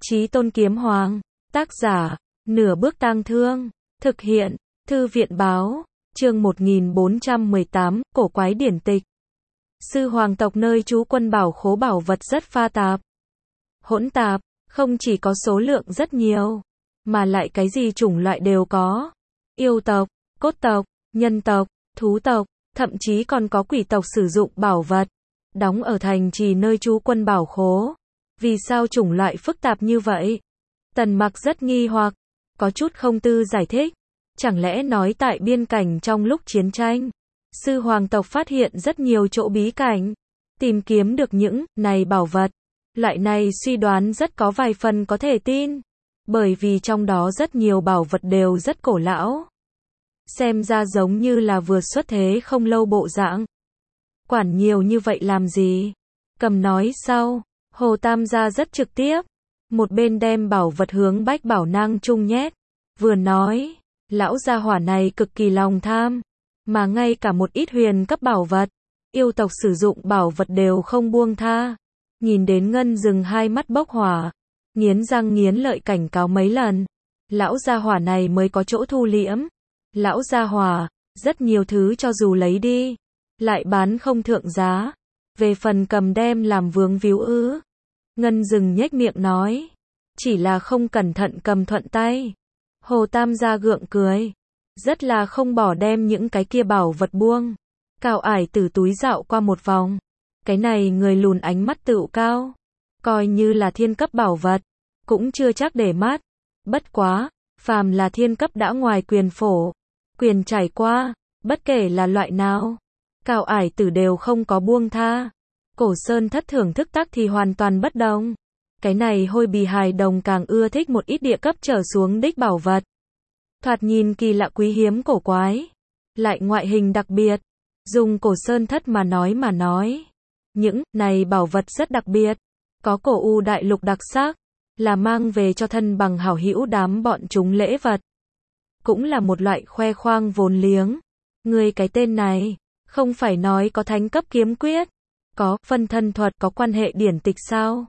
Chí Tôn Kiếm Hoàng, tác giả, Nửa Bước Tang Thương, thực hiện, Thư viện báo, chương 1418, cổ quái điển tịch. Sư hoàng tộc nơi trú quân bảo khố bảo vật rất pha tạp. Hỗn tạp, không chỉ có số lượng rất nhiều, mà lại cái gì chủng loại đều có. Yêu tộc, cốt tộc, nhân tộc, thú tộc, thậm chí còn có quỷ tộc sử dụng bảo vật, đóng ở thành trì nơi trú quân bảo khố. Vì sao chủng loại phức tạp như vậy? Tần Mặc rất nghi hoặc, có chút không tư giải thích. Chẳng lẽ nói tại biên cảnh trong lúc chiến tranh, sư hoàng tộc phát hiện rất nhiều chỗ bí cảnh, tìm kiếm được những này bảo vật. Loại này suy đoán rất có vài phần có thể tin, bởi vì trong đó rất nhiều bảo vật đều rất cổ lão. Xem ra giống như là vừa xuất thế không lâu bộ dạng. Quản nhiều như vậy làm gì? Cầm nói sau, Hồ Tam gia rất trực tiếp, một bên đem bảo vật hướng Bách Bảo Nang Trung nhét, vừa nói, lão gia hỏa này cực kỳ lòng tham, mà ngay cả một ít huyền cấp bảo vật, yêu tộc sử dụng bảo vật đều không buông tha. Nhìn đến Ngân Dừng hai mắt bốc hỏa, nghiến răng nghiến lợi cảnh cáo mấy lần, lão gia hỏa này mới có chỗ thu liễm. Lão gia hỏa, rất nhiều thứ cho dù lấy đi, lại bán không thượng giá. Về phần cầm đem làm vướng víu ư? Ngân Dừng nhếch miệng nói, chỉ là không cẩn thận cầm thuận tay. Hồ Tam gia gượng cười, rất là không bỏ đem những cái kia bảo vật buông. Cao Ải Tử túi dạo qua một vòng, cái này người lùn ánh mắt tựu cao, coi như là thiên cấp bảo vật, cũng chưa chắc để mắt. Bất quá, phàm là thiên cấp đã ngoài quyền phổ, quyền trải qua, bất kể là loại nào, Cao Ải Tử đều không có buông tha. Cổ Sơn Thất thưởng thức tắc thì hoàn toàn bất đồng. Cái này hôi bì hài đồng càng ưa thích một ít địa cấp trở xuống đích bảo vật. Thoạt nhìn kỳ lạ quý hiếm cổ quái, lại ngoại hình đặc biệt. Dùng Cổ Sơn Thất mà nói, những này bảo vật rất đặc biệt, có cổ u đại lục đặc sắc, là mang về cho thân bằng hảo hữu đám bọn chúng lễ vật. Cũng là một loại khoe khoang vốn liếng. Người cái tên này, không phải nói có thánh cấp kiếm quyết, có phân thân thuật, có quan hệ điển tịch sao?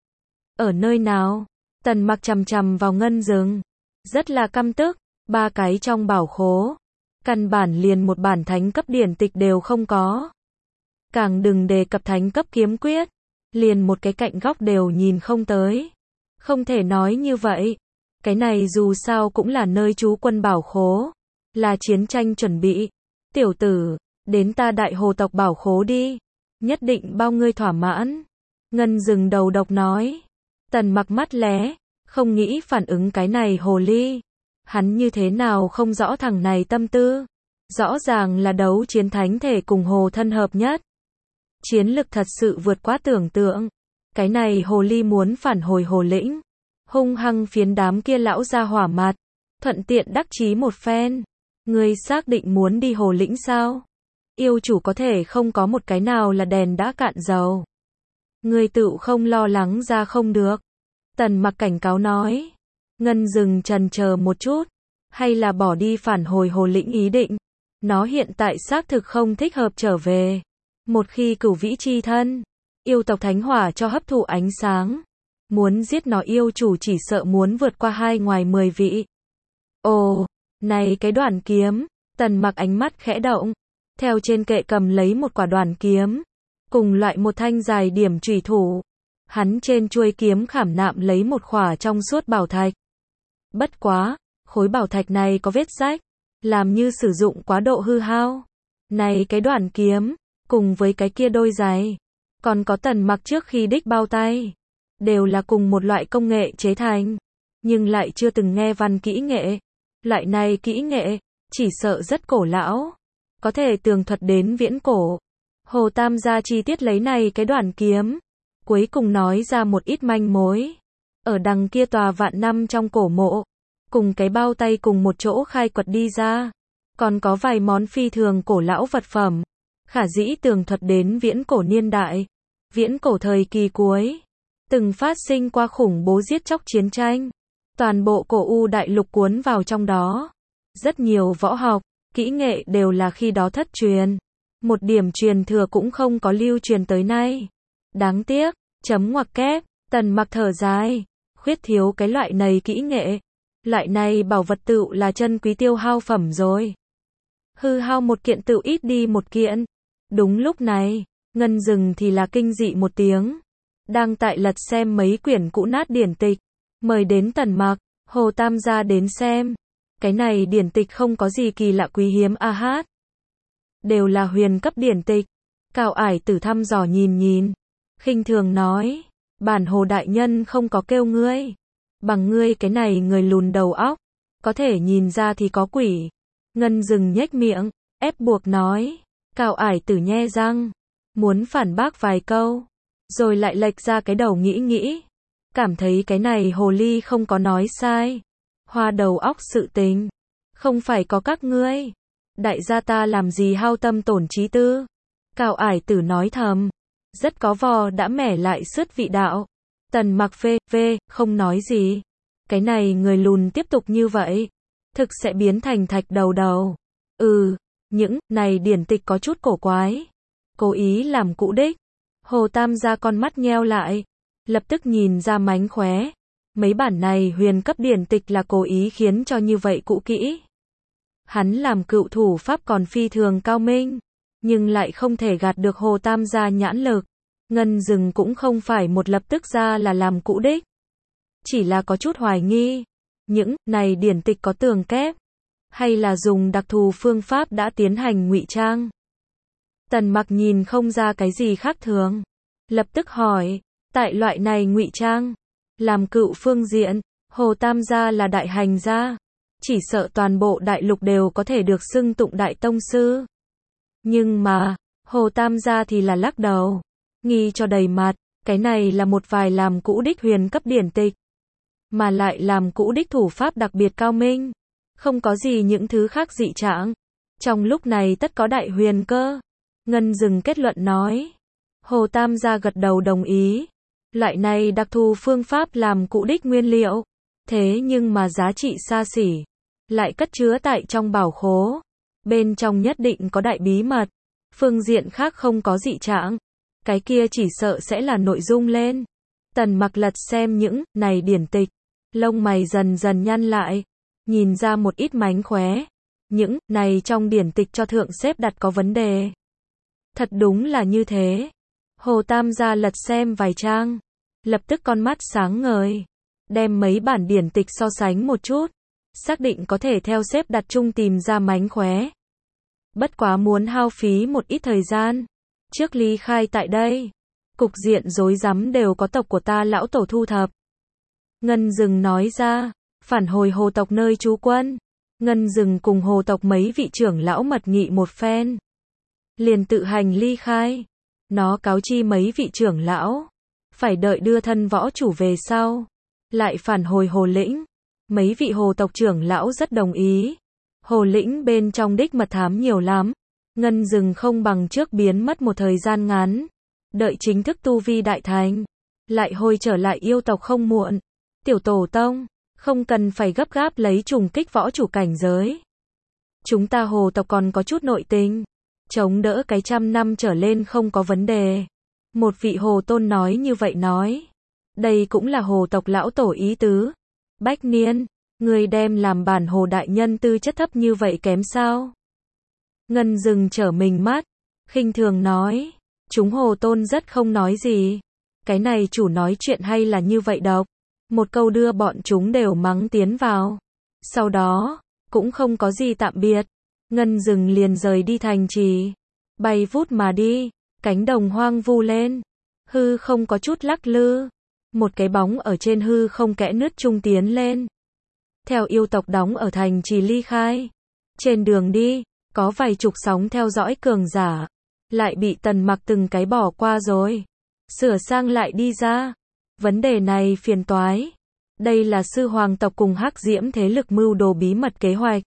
Ở nơi nào? Tần Mặc chằm chằm vào Ngân Dừng, rất là căm tức. Ba cái trong bảo khố, căn bản liền một bản thánh cấp điển tịch đều không có. Càng đừng đề cập thánh cấp kiếm quyết, liền một cái cạnh góc đều nhìn không tới. Không thể nói như vậy. Cái này dù sao cũng là nơi trú quân bảo khố, là chiến tranh chuẩn bị. Tiểu tử, đến ta Đại Hồ tộc bảo khố đi, nhất định bao ngươi thỏa mãn. Ngân Dừng đầu độc nói. Tần Mặc mắt lé, không nghĩ phản ứng cái này hồ ly. Hắn như thế nào không rõ thằng này tâm tư. Rõ ràng là đấu chiến thánh thể cùng hồ thân hợp nhất. Chiến lực thật sự vượt quá tưởng tượng. Cái này hồ ly muốn phản hồi hồ lĩnh, hung hăng phiến đám kia lão ra hỏa mặt, thuận tiện đắc chí một phen. Ngươi xác định muốn đi hồ lĩnh sao? Yêu chủ có thể không có một cái nào là đèn đã cạn dầu. Ngươi tự không lo lắng ra không được. Tần Mặc cảnh cáo nói. Ngân Dừng chần chờ một chút, hay là bỏ đi phản hồi hồ lĩnh ý định. Nó hiện tại xác thực không thích hợp trở về. Một khi cửu vĩ chi thân, yêu tộc thánh hỏa cho hấp thụ ánh sáng, muốn giết nó yêu chủ chỉ sợ muốn vượt qua 2 ngoài 10 vị. Ồ, này cái đoàn kiếm. Tần Mặc ánh mắt khẽ động, theo trên kệ cầm lấy một quả đoàn kiếm, cùng loại một thanh dài điểm chủy thủ. Hắn trên chuôi kiếm khảm nạm lấy một khỏa trong suốt bảo thạch. Bất quá, khối bảo thạch này có vết rách, làm như sử dụng quá độ hư hao. Này cái đoàn kiếm, cùng với cái kia đôi giày, còn có Tần Mặc trước khi đích bao tay, đều là cùng một loại công nghệ chế thành, nhưng lại chưa từng nghe văn kỹ nghệ. Loại này kỹ nghệ, chỉ sợ rất cổ lão, có thể tường thuật đến viễn cổ. Hồ Tam gia chi tiết lấy này cái đoàn kiếm, cuối cùng nói ra một ít manh mối. Ở đằng kia tòa vạn năm trong cổ mộ, cùng cái bao tay cùng một chỗ khai quật đi ra, còn có vài món phi thường cổ lão vật phẩm, khả dĩ tường thuật đến viễn cổ niên đại, viễn cổ thời kỳ cuối, từng phát sinh qua khủng bố giết chóc chiến tranh, toàn bộ cổ u đại lục cuốn vào trong đó. Rất nhiều võ học, kỹ nghệ đều là khi đó thất truyền, một điểm truyền thừa cũng không có lưu truyền tới nay. Đáng tiếc, chấm ngoặc kép, Tần Mặc thở dài, khuyết thiếu cái loại này kỹ nghệ. Loại này bảo vật tựu là chân quý tiêu hao phẩm rồi. Hư hao một kiện tựu ít đi một kiện. Đúng lúc này, Ngân Dừng thì là kinh dị một tiếng. Đang tại lật xem mấy quyển cũ nát điển tịch. Mời đến Tần Mặc, Hồ Tam gia đến xem. Cái này điển tịch không có gì kỳ lạ quý hiếm a hát. Đều là huyền cấp điển tịch. Cao Ải Tử thăm dò nhìn. Khinh thường nói. Bản Hồ đại nhân không có kêu ngươi. Bằng ngươi cái này người lùn đầu óc. Có thể nhìn ra thì có quỷ. Ngân Dừng nhếch miệng, ép buộc nói. Cao Ải Tử nhe răng. Muốn phản bác vài câu. Rồi lại lệch ra cái đầu nghĩ. Cảm thấy cái này hồ ly không có nói sai. Hoa đầu óc sự tình. Không phải có các ngươi. Đại gia ta làm gì hao tâm tổn trí tư. Cao Ải Tử nói thầm. Rất có vò đã mẻ lại sứt vị đạo. Tần Mặc phê, không nói gì. Cái này người lùn tiếp tục như vậy. Thực sẽ biến thành thạch đầu. Những này điển tịch có chút cổ quái. Cố ý làm cũ đích. Hồ Tam gia con mắt nheo lại. Lập tức nhìn ra mánh khóe. Mấy bản này huyền cấp điển tịch là cố ý khiến cho như vậy cũ kỹ. Hắn làm cựu thủ pháp còn phi thường cao minh. Nhưng lại không thể gạt được Hồ Tam gia nhãn lực. Ngân Dừng cũng không phải một lập tức ra là làm cũ đích. Chỉ là có chút hoài nghi. Những này điển tịch có tường kép. Hay là dùng đặc thù phương pháp đã tiến hành ngụy trang. Tần Mặc nhìn không ra cái gì khác thường. Lập tức hỏi. Tại loại này ngụy trang. Làm cựu phương diện. Hồ Tam gia là đại hành gia. Chỉ sợ toàn bộ đại lục đều có thể được xưng tụng đại tông sư. Nhưng mà, Hồ Tam gia thì là lắc đầu. Nghi cho đầy mặt, cái này là một vài làm cũ đích huyền cấp điển tịch. Mà lại làm cũ đích thủ pháp đặc biệt cao minh. Không có gì những thứ khác dị trạng. Trong lúc này tất có đại huyền cơ. Ngân Dừng kết luận nói. Hồ Tam gia gật đầu đồng ý. Loại này đặc thù phương pháp làm cũ đích nguyên liệu. Thế nhưng mà giá trị xa xỉ. Lại cất chứa tại trong bảo khố. Bên trong nhất định có đại bí mật. Phương diện khác không có dị trạng. Cái kia chỉ sợ sẽ là nội dung lên. Tần Mặc lật xem những này điển tịch. Lông mày dần dần nhăn lại. Nhìn ra một ít mánh khóe. Những này trong điển tịch cho thượng xếp đặt có vấn đề. Thật đúng là như thế. Hồ Tam gia lật xem vài trang. Lập tức con mắt sáng ngời. Đem mấy bản điển tịch so sánh một chút. Xác định có thể theo xếp đặt chung tìm ra mánh khóe. Bất quá muốn hao phí một ít thời gian. Trước ly khai tại đây. Cục diện rối rắm đều có tộc của ta lão tổ thu thập. Ngân Dừng nói ra. Phản hồi hồ tộc nơi trú quân. Ngân Dừng cùng hồ tộc mấy vị trưởng lão mật nghị một phen. Liền tự hành ly khai. Nó cáo chi mấy vị trưởng lão. Phải đợi đưa thân võ chủ về sau. Lại phản hồi hồ lĩnh. Mấy vị hồ tộc trưởng lão rất đồng ý. Hồ lĩnh bên trong đích mật thám nhiều lắm. Ngân Dừng không bằng trước biến mất một thời gian ngắn. Đợi chính thức tu vi đại thành. Lại hồi trở lại yêu tộc không muộn. Tiểu tổ tông. Không cần phải gấp gáp lấy trùng kích võ chủ cảnh giới. Chúng ta hồ tộc còn có chút nội tình. Chống đỡ cái 100 năm trở lên không có vấn đề. Một vị hồ tôn nói như vậy nói. Đây cũng là hồ tộc lão tổ ý tứ. Bách Niên, người đem làm bản hồ đại nhân tư chất thấp như vậy kém sao? Ngân Dừng trở mình mắt. Khinh thường nói. Chúng hồ tôn rất không nói gì. Cái này chủ nói chuyện hay là như vậy độc. Một câu đưa bọn chúng đều mắng tiến vào. Sau đó, cũng không có gì tạm biệt. Ngân Dừng liền rời đi thành trì. Bay vút mà đi. Cánh đồng hoang vu lên. Hư không có chút lắc lư. Một cái bóng ở trên hư không kẽ nứt trung tiến lên. Theo yêu tộc đóng ở thành trì ly khai. Trên đường đi, có vài chục sóng theo dõi cường giả. Lại bị Tần Mặc từng cái bỏ qua rồi. Sửa sang lại đi ra. Vấn đề này phiền toái. Đây là sư hoàng tộc cùng Hắc Diễm thế lực mưu đồ bí mật kế hoạch.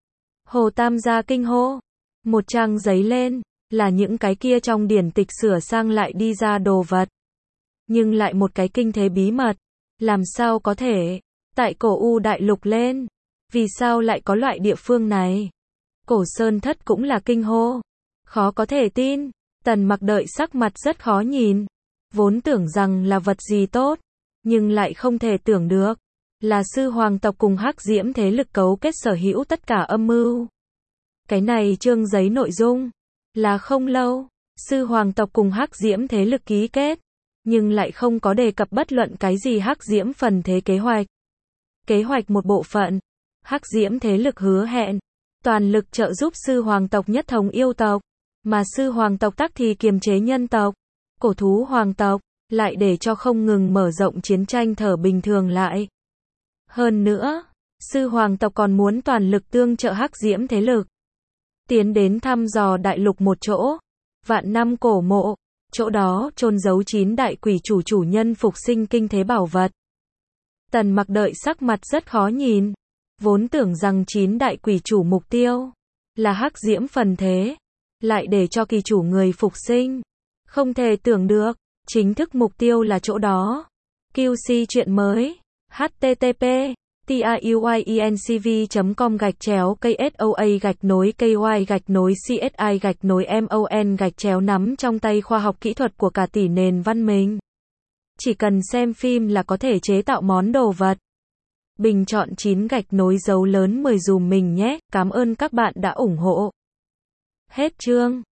Hồ Tam gia kinh hô. Một trang giấy lên. Là những cái kia trong điển tịch sửa sang lại đi ra đồ vật. Nhưng lại một cái kinh thế bí mật. Làm sao có thể? Tại cổ U đại lục lên. Vì sao lại có loại địa phương này? Cổ Sơn Thất cũng là kinh hô. Khó có thể tin. Tần Mặc đợi sắc mặt rất khó nhìn. Vốn tưởng rằng là vật gì tốt. nhưng lại không thể tưởng được, là sư hoàng tộc cùng hắc diễm thế lực cấu kết sở hữu tất cả âm mưu. Cái này chương giấy nội dung, là không lâu, sư hoàng tộc cùng hắc diễm thế lực ký kết, nhưng lại không có đề cập bất luận cái gì hắc diễm phần thế kế hoạch. Kế hoạch một bộ phận, hắc diễm thế lực hứa hẹn, toàn lực trợ giúp sư hoàng tộc nhất thống yêu tộc, mà sư hoàng tộc tắc thì kiềm chế nhân tộc, cổ thú hoàng tộc, lại để cho không ngừng mở rộng chiến tranh thở bình thường lại. Hơn nữa, sư hoàng tộc còn muốn toàn lực tương trợ hắc diễm thế lực, tiến đến thăm dò đại lục một chỗ, vạn năm cổ mộ, chỗ đó chôn giấu 9 đại quỷ chủ nhân phục sinh kinh thế bảo vật. Tần Mặc đợi sắc mặt rất khó nhìn, vốn tưởng rằng 9 đại quỷ chủ mục tiêu là hắc diễm phần thế, lại để cho kỳ chủ người phục sinh, không thể tưởng được, chính thức mục tiêu là chỗ đó. QC chuyện mới, http tayuincv.com/KSOA-KY-CSI-MON-nắm trong tay khoa học kỹ thuật của cả tỷ nền văn minh. Chỉ cần xem phim là có thể chế tạo món đồ vật. Bình chọn 9 dấu lớn 10 dùm mình nhé, cảm ơn các bạn đã ủng hộ. Hết chương.